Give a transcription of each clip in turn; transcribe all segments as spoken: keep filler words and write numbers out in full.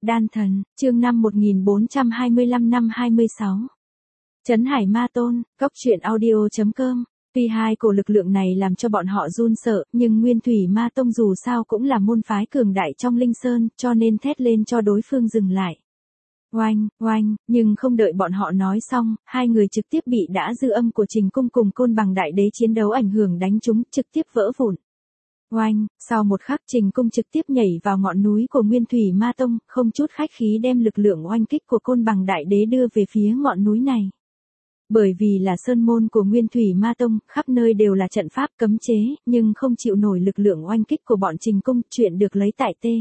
Đan thần, chương năm một nghìn bốn trăm hai mươi lăm năm hai mươi sáu. Trấn Hải Ma Tôn, Cốc truyện audio chấm com. Tuy hai cổ lực lượng này làm cho bọn họ run sợ, nhưng Nguyên Thủy Ma Tông dù sao cũng là môn phái cường đại trong Linh Sơn, cho nên thét lên cho đối phương dừng lại. Oanh, oanh, nhưng không đợi bọn họ nói xong, hai người trực tiếp bị đã dư âm của Trình Cung cùng Côn Bằng Đại Đế chiến đấu ảnh hưởng đánh chúng, trực tiếp vỡ vụn. Oanh, sau một khắc Trình Cung trực tiếp nhảy vào ngọn núi của Nguyên Thủy Ma Tông, không chút khách khí đem lực lượng oanh kích của Côn Bằng Đại Đế đưa về phía ngọn núi này. Bởi vì là sơn môn của Nguyên Thủy Ma Tông, khắp nơi đều là trận pháp cấm chế, nhưng không chịu nổi lực lượng oanh kích của bọn Trình Cung, chuyện được lấy tại T.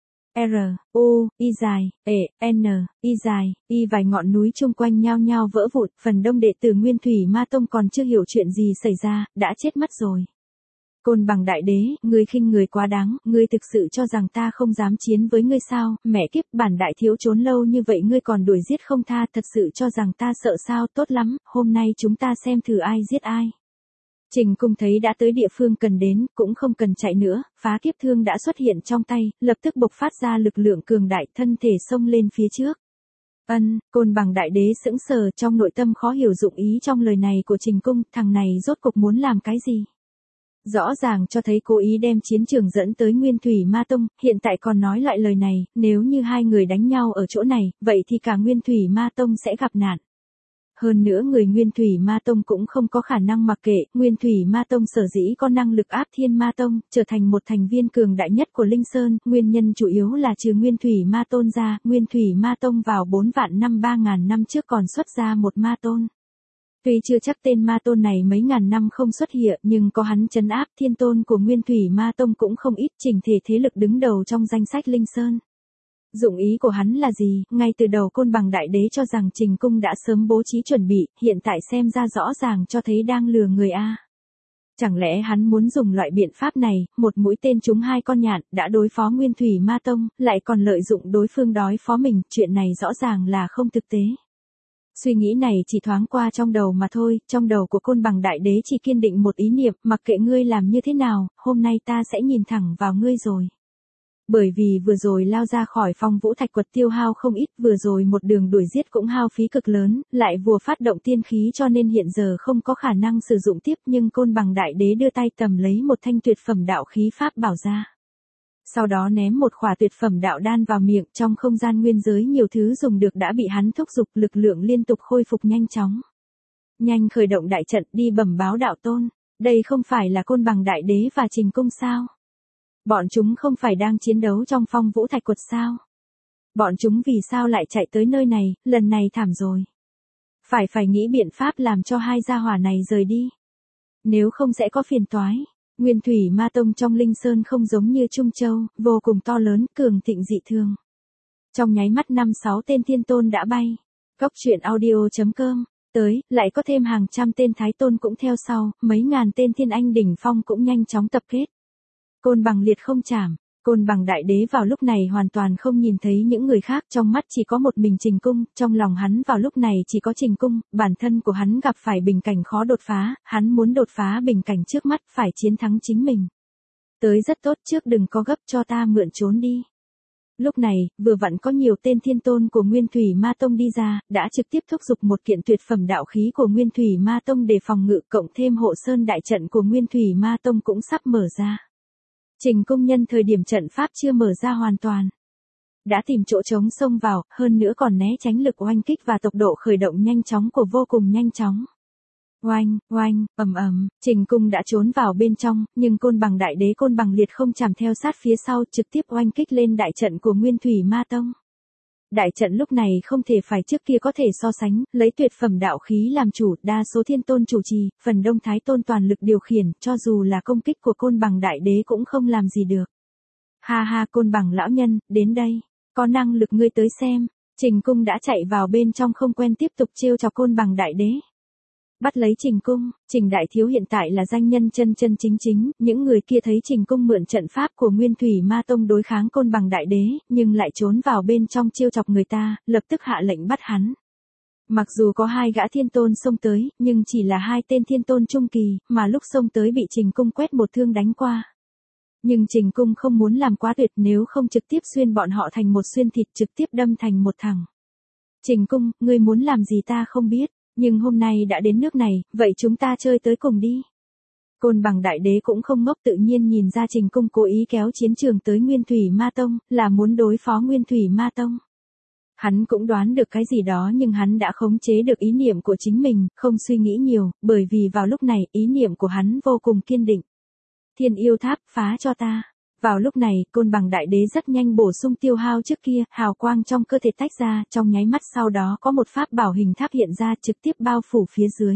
R, U, Y dài, E, N, Y dài, Y vài ngọn núi chung quanh nhao nhao vỡ vụn, phần đông đệ tử Nguyên Thủy Ma Tông còn chưa hiểu chuyện gì xảy ra, đã chết mất rồi. Côn Bằng Đại Đế, ngươi khinh người quá đáng, ngươi thực sự cho rằng ta không dám chiến với ngươi sao, mẹ kiếp, bản đại thiếu trốn lâu như vậy ngươi còn đuổi giết không tha, thật sự cho rằng ta sợ sao, tốt lắm, hôm nay chúng ta xem thử ai giết ai. Trình Cung thấy đã tới địa phương cần đến, cũng không cần chạy nữa, phá kiếp thương đã xuất hiện trong tay, lập tức bộc phát ra lực lượng cường đại, thân thể xông lên phía trước. Ân, Côn Bằng Đại Đế sững sờ, trong nội tâm khó hiểu dụng ý trong lời này của Trình Cung, thằng này rốt cục muốn làm cái gì? Rõ ràng cho thấy cố ý đem chiến trường dẫn tới Nguyên Thủy Ma Tông, hiện tại còn nói lại lời này, nếu như hai người đánh nhau ở chỗ này, vậy thì cả Nguyên Thủy Ma Tông sẽ gặp nạn. Hơn nữa người Nguyên Thủy Ma Tông cũng không có khả năng mặc kệ, Nguyên Thủy Ma Tông sở dĩ có năng lực áp Thiên Ma Tông, trở thành một thành viên cường đại nhất của Linh Sơn, nguyên nhân chủ yếu là trừ Nguyên Thủy Ma Tôn ra, Nguyên Thủy Ma Tông vào bốn vạn năm ba ngàn năm trước còn xuất ra một Ma Tôn. Tuy chưa chắc tên Ma Tôn này mấy ngàn năm không xuất hiện, nhưng có hắn trấn áp Thiên Tôn của Nguyên Thủy Ma Tông cũng không ít, chỉnh thể thế lực đứng đầu trong danh sách Linh Sơn. Dụng ý của hắn là gì? Ngay từ đầu Côn Bằng Đại Đế cho rằng Trình Cung đã sớm bố trí chuẩn bị, hiện tại xem ra rõ ràng cho thấy đang lừa người a. Chẳng lẽ hắn muốn dùng loại biện pháp này, một mũi tên trúng hai con nhạn, đã đối phó Nguyên Thủy Ma Tông, lại còn lợi dụng đối phương đối phó mình, chuyện này rõ ràng là không thực tế. Suy nghĩ này chỉ thoáng qua trong đầu mà thôi, trong đầu của Côn Bằng Đại Đế chỉ kiên định một ý niệm, mặc kệ ngươi làm như thế nào, hôm nay ta sẽ nhìn thẳng vào ngươi rồi. Bởi vì vừa rồi lao ra khỏi Phong Vũ Thạch Quật tiêu hao không ít, vừa rồi một đường đuổi giết cũng hao phí cực lớn, lại vừa phát động tiên khí cho nên hiện giờ không có khả năng sử dụng tiếp, nhưng Côn Bằng Đại Đế đưa tay cầm lấy một thanh tuyệt phẩm đạo khí pháp bảo ra. Sau đó ném một khỏa tuyệt phẩm đạo đan vào miệng, trong không gian nguyên giới nhiều thứ dùng được đã bị hắn thúc giục, lực lượng liên tục khôi phục nhanh chóng. Nhanh khởi động đại trận đi bẩm báo đạo tôn, đây không phải là Côn Bằng Đại Đế và Trình Cung sao? Bọn chúng không phải đang chiến đấu trong Phong Vũ Thạch Quật sao? Bọn chúng vì sao lại chạy tới nơi này, lần này thảm rồi. Phải phải nghĩ biện pháp làm cho hai gia hỏa này rời đi. Nếu không sẽ có phiền toái. Nguyên Thủy Ma Tông trong Linh Sơn không giống như Trung Châu, vô cùng to lớn, cường thịnh dị thường. Trong nháy mắt năm sáu tên thiên tôn đã bay. Cốc truyện audio chấm com. Tới, lại có thêm hàng trăm tên thái tôn cũng theo sau, mấy ngàn tên thiên anh đỉnh phong cũng nhanh chóng tập kết. Côn Bằng liệt không chảm, Côn Bằng Đại Đế vào lúc này hoàn toàn không nhìn thấy những người khác, trong mắt chỉ có một mình Trình Cung, trong lòng hắn vào lúc này chỉ có Trình Cung, bản thân của hắn gặp phải bình cảnh khó đột phá, hắn muốn đột phá bình cảnh trước mắt, phải chiến thắng chính mình. Tới rất tốt, trước đừng có gấp, cho ta mượn trốn đi. Lúc này, vừa vặn có nhiều tên thiên tôn của Nguyên Thủy Ma Tông đi ra, đã trực tiếp thúc giục một kiện tuyệt phẩm đạo khí của Nguyên Thủy Ma Tông để phòng ngự, cộng thêm hộ sơn đại trận của Nguyên Thủy Ma Tông cũng sắp mở ra. Trình Cung nhân thời điểm trận pháp chưa mở ra hoàn toàn, đã tìm chỗ trống xông vào, hơn nữa còn né tránh lực oanh kích và tốc độ khởi động nhanh chóng của vô cùng nhanh chóng. Oanh, oanh, ầm ầm, Trình Cung đã trốn vào bên trong, nhưng Côn Bằng Đại Đế Côn Bằng liệt không chàm theo sát phía sau, trực tiếp oanh kích lên đại trận của Nguyên Thủy Ma Tông. Đại trận lúc này không thể phải trước kia có thể so sánh, lấy tuyệt phẩm đạo khí làm chủ, đa số thiên tôn chủ trì, phần đông thái tôn toàn lực điều khiển, cho dù là công kích của Côn Bằng Đại Đế cũng không làm gì được. Ha ha, Côn Bằng lão nhân, đến đây, có năng lực ngươi tới xem. Trình Cung đã chạy vào bên trong không quen tiếp tục trêu chọc Côn Bằng Đại Đế. Bắt lấy Trình Cung, Trình Đại Thiếu hiện tại là danh nhân chân chân chính chính, những người kia thấy Trình Cung mượn trận pháp của Nguyên Thủy Ma Tông đối kháng Côn Bằng Đại Đế, nhưng lại trốn vào bên trong trêu chọc người ta, lập tức hạ lệnh bắt hắn. Mặc dù có hai gã thiên tôn xông tới, nhưng chỉ là hai tên thiên tôn trung kỳ, mà lúc xông tới bị Trình Cung quét một thương đánh qua. Nhưng Trình Cung không muốn làm quá tuyệt, nếu không trực tiếp xuyên bọn họ thành một xuyên thịt, trực tiếp đâm thành một thằng. Trình Cung, ngươi muốn làm gì ta không biết, nhưng hôm nay đã đến nước này, vậy chúng ta chơi tới cùng đi. Côn Bằng Đại Đế cũng không ngốc, tự nhiên nhìn ra Trình Cung cố ý kéo chiến trường tới Nguyên Thủy Ma Tông, là muốn đối phó Nguyên Thủy Ma Tông. Hắn cũng đoán được cái gì đó, nhưng hắn đã khống chế được ý niệm của chính mình, không suy nghĩ nhiều, bởi vì vào lúc này, ý niệm của hắn vô cùng kiên định. Thiên Yêu Tháp, phá cho ta. Vào lúc này, Côn Bằng Đại Đế rất nhanh bổ sung tiêu hao trước kia, hào quang trong cơ thể tách ra, trong nháy mắt sau đó có một pháp bảo hình tháp hiện ra, trực tiếp bao phủ phía dưới.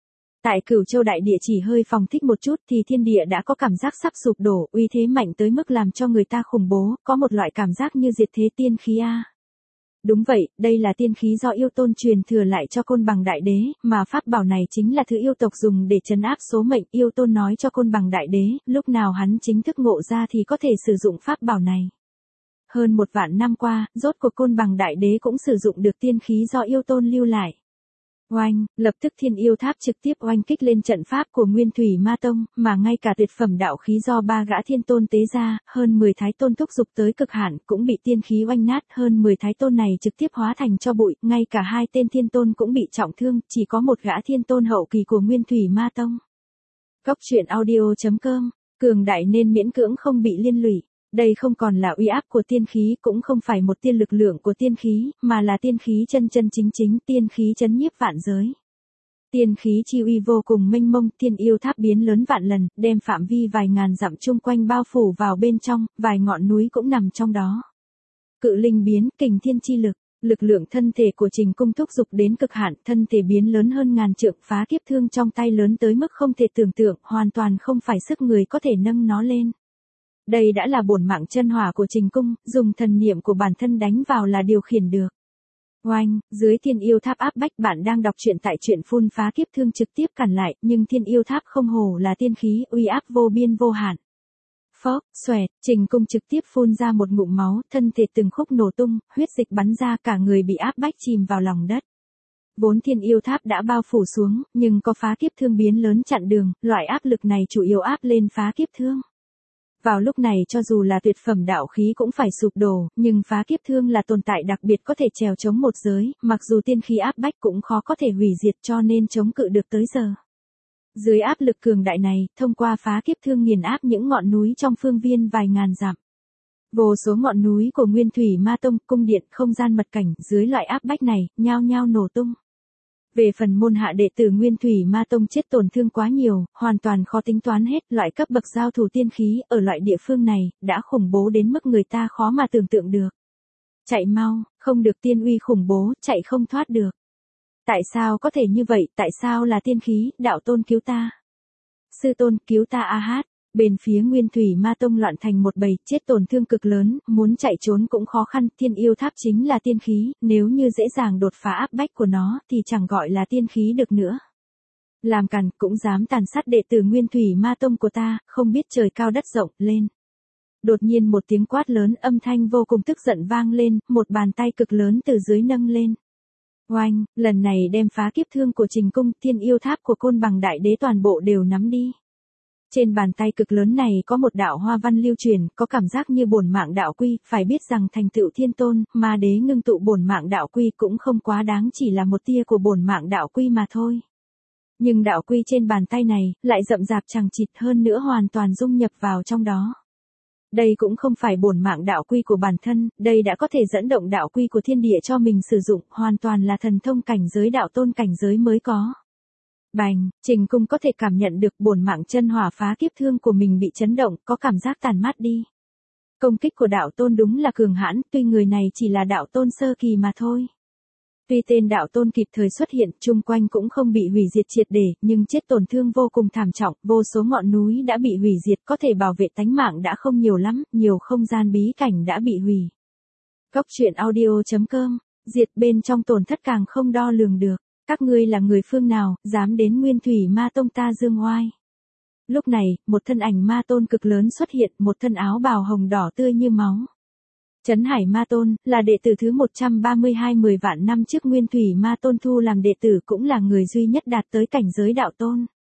Tại Cửu Châu đại địa chỉ hơi phòng thích một chút thì thiên địa đã có cảm giác sắp sụp đổ, uy thế mạnh tới mức làm cho người ta khủng bố, có một loại cảm giác như diệt thế tiên khí a. Đúng vậy, đây là tiên khí do yêu tôn truyền thừa lại cho Côn Bằng Đại Đế, mà pháp bảo này chính là thứ yêu tộc dùng để trấn áp số mệnh. Yêu tôn nói cho Côn Bằng Đại Đế, lúc nào hắn chính thức ngộ ra thì có thể sử dụng pháp bảo này. Hơn một vạn năm qua, rốt cuộc Côn Bằng Đại Đế cũng sử dụng được tiên khí do yêu tôn lưu lại. Oanh, lập tức Thiên Yêu Tháp trực tiếp oanh kích lên trận pháp của Nguyên Thủy Ma Tông, mà ngay cả tuyệt phẩm đạo khí do ba gã thiên tôn tế ra, hơn mười thái tôn thúc dục tới cực hạn, cũng bị tiên khí oanh nát, hơn mười thái tôn này trực tiếp hóa thành tro bụi, ngay cả hai tên thiên tôn cũng bị trọng thương, chỉ có một gã thiên tôn hậu kỳ của Nguyên Thủy Ma Tông. Cốc truyện audio chấm com, cường đại nên miễn cưỡng không bị liên lụy. Đây không còn là uy áp của tiên khí, cũng không phải một tiên lực lượng của tiên khí, mà là tiên khí chân chân chính chính, tiên khí chấn nhiếp vạn giới. Tiên khí chi uy vô cùng mênh mông, Thiên Yêu Tháp biến lớn vạn lần, đem phạm vi vài ngàn dặm chung quanh bao phủ vào bên trong, vài ngọn núi cũng nằm trong đó. Cự linh biến, kình thiên chi lực, lực lượng thân thể của Trình Cung thúc dục đến cực hạn, thân thể biến lớn hơn ngàn trượng, phá kiếp thương trong tay lớn tới mức không thể tưởng tượng, hoàn toàn không phải sức người có thể nâng nó lên. Đây đã là bổn mạng chân hỏa của Trình Cung, dùng thần niệm của bản thân đánh vào là điều khiển được. Oanh, dưới Thiên Yêu Tháp áp bách, bạn đang đọc truyện tại truyện phun phá kiếp thương trực tiếp cản lại, nhưng Thiên Yêu Tháp không hổ là tiên khí, uy áp vô biên vô hạn. Phốc, xoẹt, Trình Cung trực tiếp phun ra một ngụm máu, thân thể từng khúc nổ tung, huyết dịch bắn ra, cả người bị áp bách chìm vào lòng đất. Vốn Thiên Yêu Tháp đã bao phủ xuống, nhưng có phá kiếp thương biến lớn chặn đường, loại áp lực này chủ yếu áp lên phá kiếp thương. Vào lúc này cho dù là tuyệt phẩm đạo khí cũng phải sụp đổ, nhưng phá kiếp thương là tồn tại đặc biệt có thể trèo chống một giới, mặc dù tiên khí áp bách cũng khó có thể hủy diệt, cho nên chống cự được tới giờ. Dưới áp lực cường đại này, thông qua phá kiếp thương nghiền áp những ngọn núi trong phương viên vài ngàn dặm. Vô số ngọn núi của Nguyên Thủy Ma Tông, cung điện, không gian mật cảnh, dưới loại áp bách này, nhao nhao nổ tung. Về phần môn hạ đệ tử Nguyên Thủy Ma Tông chết tổn thương quá nhiều, hoàn toàn khó tính toán hết, loại cấp bậc giao thủ tiên khí ở loại địa phương này, đã khủng bố đến mức người ta khó mà tưởng tượng được. Chạy mau, không được tiên uy khủng bố, chạy không thoát được. Tại sao có thể như vậy, tại sao là tiên khí, đạo tôn cứu ta. Sư tôn cứu ta a hát. Bên phía Nguyên Thủy Ma Tông loạn thành một bầy, chết tổn thương cực lớn, muốn chạy trốn cũng khó khăn, Thiên Yêu Tháp chính là tiên khí, nếu như dễ dàng đột phá áp bách của nó thì chẳng gọi là tiên khí được nữa. Làm càn, cũng dám tàn sát đệ tử Nguyên Thủy Ma Tông của ta, không biết trời cao đất rộng, lên. Đột nhiên một tiếng quát lớn, âm thanh vô cùng tức giận vang lên, một bàn tay cực lớn từ dưới nâng lên. Oanh, lần này đem phá kiếp thương của Trình Cung, Thiên Yêu Tháp của Côn Bằng Đại Đế toàn bộ đều nắm đi. Trên bàn tay cực lớn này có một đạo hoa văn lưu truyền, có cảm giác như bổn mạng đạo quy, phải biết rằng thành tựu thiên tôn, ma đế ngưng tụ bổn mạng đạo quy cũng không quá đáng, chỉ là một tia của bổn mạng đạo quy mà thôi. Nhưng đạo quy trên bàn tay này, lại rậm rạp chằng chịt, hơn nữa hoàn toàn dung nhập vào trong đó. Đây cũng không phải bổn mạng đạo quy của bản thân, đây đã có thể dẫn động đạo quy của thiên địa cho mình sử dụng, hoàn toàn là thần thông cảnh giới đạo tôn cảnh giới mới có. Bành, Trình Cung có thể cảm nhận được bổn mạng chân hỏa phá kiếp thương của mình bị chấn động, có cảm giác tàn mát đi. Công kích của đạo tôn đúng là cường hãn, tuy người này chỉ là đạo tôn sơ kỳ mà thôi. Tuy tên đạo tôn kịp thời xuất hiện, chung quanh cũng không bị hủy diệt triệt để, nhưng chết tổn thương vô cùng thảm trọng, vô số ngọn núi đã bị hủy diệt, có thể bảo vệ tánh mạng đã không nhiều lắm, nhiều không gian bí cảnh đã bị hủy. Cốc truyện audio chấm com, diệt bên trong tổn thất càng không đo lường được. Các ngươi là người phương nào, dám đến Nguyên Thủy Ma Tông ta dương oai. Lúc này, một thân ảnh ma tôn cực lớn xuất hiện, một thân áo bào hồng đỏ tươi như máu. Trấn Hải Ma Tôn, là đệ tử thứ một trăm ba mươi hai mười vạn năm trước Nguyên Thủy Ma Tôn thu làm đệ tử, cũng là người duy nhất đạt tới cảnh giới đạo tôn.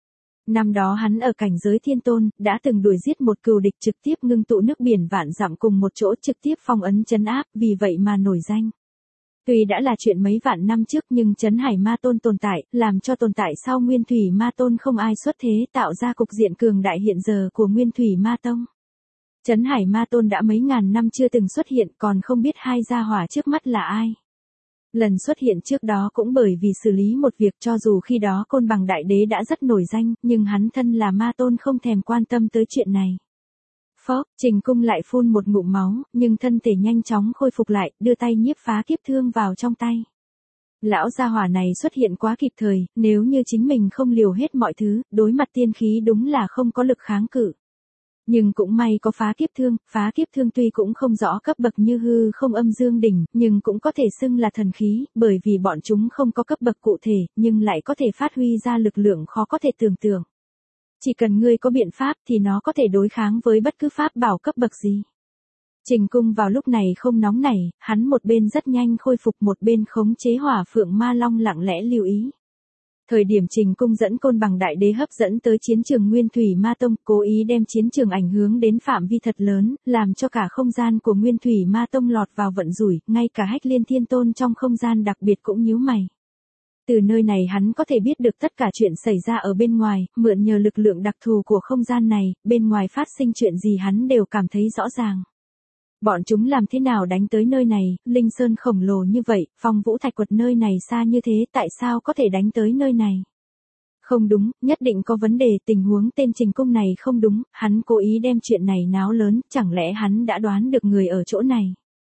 Năm đó hắn ở cảnh giới thiên tôn, đã từng đuổi giết một cừu địch trực tiếp ngưng tụ nước biển vạn dặm cùng một chỗ trực tiếp phong ấn trấn áp, vì vậy mà nổi danh. Tuy đã là chuyện mấy vạn năm trước nhưng Trấn Hải Ma Tôn tồn tại, làm cho tồn tại sau Nguyên Thủy Ma Tôn không ai xuất thế tạo ra cục diện cường đại hiện giờ của Nguyên Thủy Ma Tông. Trấn Hải Ma Tôn đã mấy ngàn năm chưa từng xuất hiện còn không biết hai gia hỏa trước mắt là ai. Lần xuất hiện trước đó cũng bởi vì xử lý một việc cho dù khi đó Côn Bằng Đại Đế đã rất nổi danh, nhưng hắn thân là Ma Tôn không thèm quan tâm tới chuyện này. Phó, Trình Cung lại phun một ngụm máu, nhưng thân thể nhanh chóng khôi phục lại, đưa tay nhiếp phá kiếp thương vào trong tay. Lão gia hỏa này xuất hiện quá kịp thời, nếu như chính mình không liều hết mọi thứ, đối mặt tiên khí đúng là không có lực kháng cự. Nhưng cũng may có phá kiếp thương, phá kiếp thương tuy cũng không rõ cấp bậc như hư không âm dương đỉnh, nhưng cũng có thể xưng là thần khí, bởi vì bọn chúng không có cấp bậc cụ thể, nhưng lại có thể phát huy ra lực lượng khó có thể tưởng tượng. Chỉ cần ngươi có biện pháp thì nó có thể đối kháng với bất cứ pháp bảo cấp bậc gì. Trình Cung vào lúc này không nóng nảy, hắn một bên rất nhanh khôi phục một bên khống chế Hỏa Phượng Ma Long lặng lẽ lưu ý. Thời điểm Trình Cung dẫn Côn Bằng Đại Đế hấp dẫn tới chiến trường Nguyên Thủy Ma Tông, cố ý đem chiến trường ảnh hướng đến phạm vi thật lớn, làm cho cả không gian của Nguyên Thủy Ma Tông lọt vào vận rủi, ngay cả Hách Liên Thiên Tôn trong không gian đặc biệt cũng nhíu mày. Từ nơi này hắn có thể biết được tất cả chuyện xảy ra ở bên ngoài, mượn nhờ lực lượng đặc thù của không gian này, bên ngoài phát sinh chuyện gì hắn đều cảm thấy rõ ràng. Bọn chúng làm thế nào đánh tới nơi này, Linh Sơn khổng lồ như vậy, Phong Vũ Thạch Quật nơi này xa như thế, tại sao có thể đánh tới nơi này? Không đúng, nhất định có vấn đề, tình huống tên Trình Cung này không đúng, hắn cố ý đem chuyện này náo lớn, chẳng lẽ hắn đã đoán được người ở chỗ này?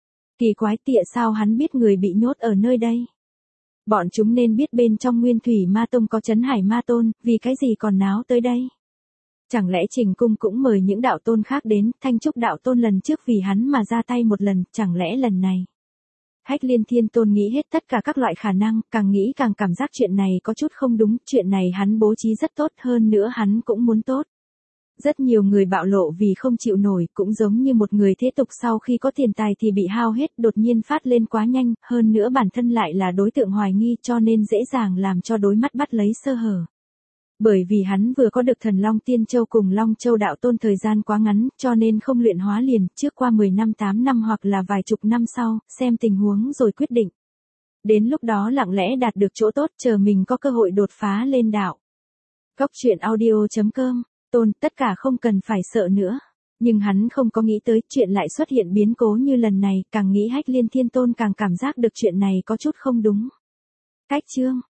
Kỳ quái tịa sao hắn biết người bị nhốt ở nơi đây? Bọn chúng nên biết bên trong Nguyên Thủy Ma Tông có Trấn Hải Ma Tôn, vì cái gì còn náo tới đây? Chẳng lẽ Trình Cung cũng mời những đạo tôn khác đến, Thanh Trúc đạo tôn lần trước vì hắn mà ra tay một lần, chẳng lẽ lần này? Hách Liên Thiên Tôn nghĩ hết tất cả các loại khả năng, càng nghĩ càng cảm giác chuyện này có chút không đúng, chuyện này hắn bố trí rất tốt hơn nữa hắn cũng muốn tốt. Rất nhiều người bạo lộ vì không chịu nổi, cũng giống như một người thế tục sau khi có tiền tài thì bị hao hết, đột nhiên phát lên quá nhanh, hơn nữa bản thân lại là đối tượng hoài nghi cho nên dễ dàng làm cho đối mắt bắt lấy sơ hở. Bởi vì hắn vừa có được thần Long Tiên Châu cùng Long Châu đạo tôn thời gian quá ngắn, cho nên không luyện hóa liền, trước qua mười năm tám năm hoặc là vài chục năm sau, xem tình huống rồi quyết định. Đến lúc đó lặng lẽ đạt được chỗ tốt, chờ mình có cơ hội đột phá lên đạo. Góc truyện audio chấm com, Tôn, tất cả không cần phải sợ nữa. Nhưng hắn không có nghĩ tới chuyện lại xuất hiện biến cố như lần này, càng nghĩ Hách Liên Thiên Tôn càng cảm giác được chuyện này có chút không đúng. Cách chương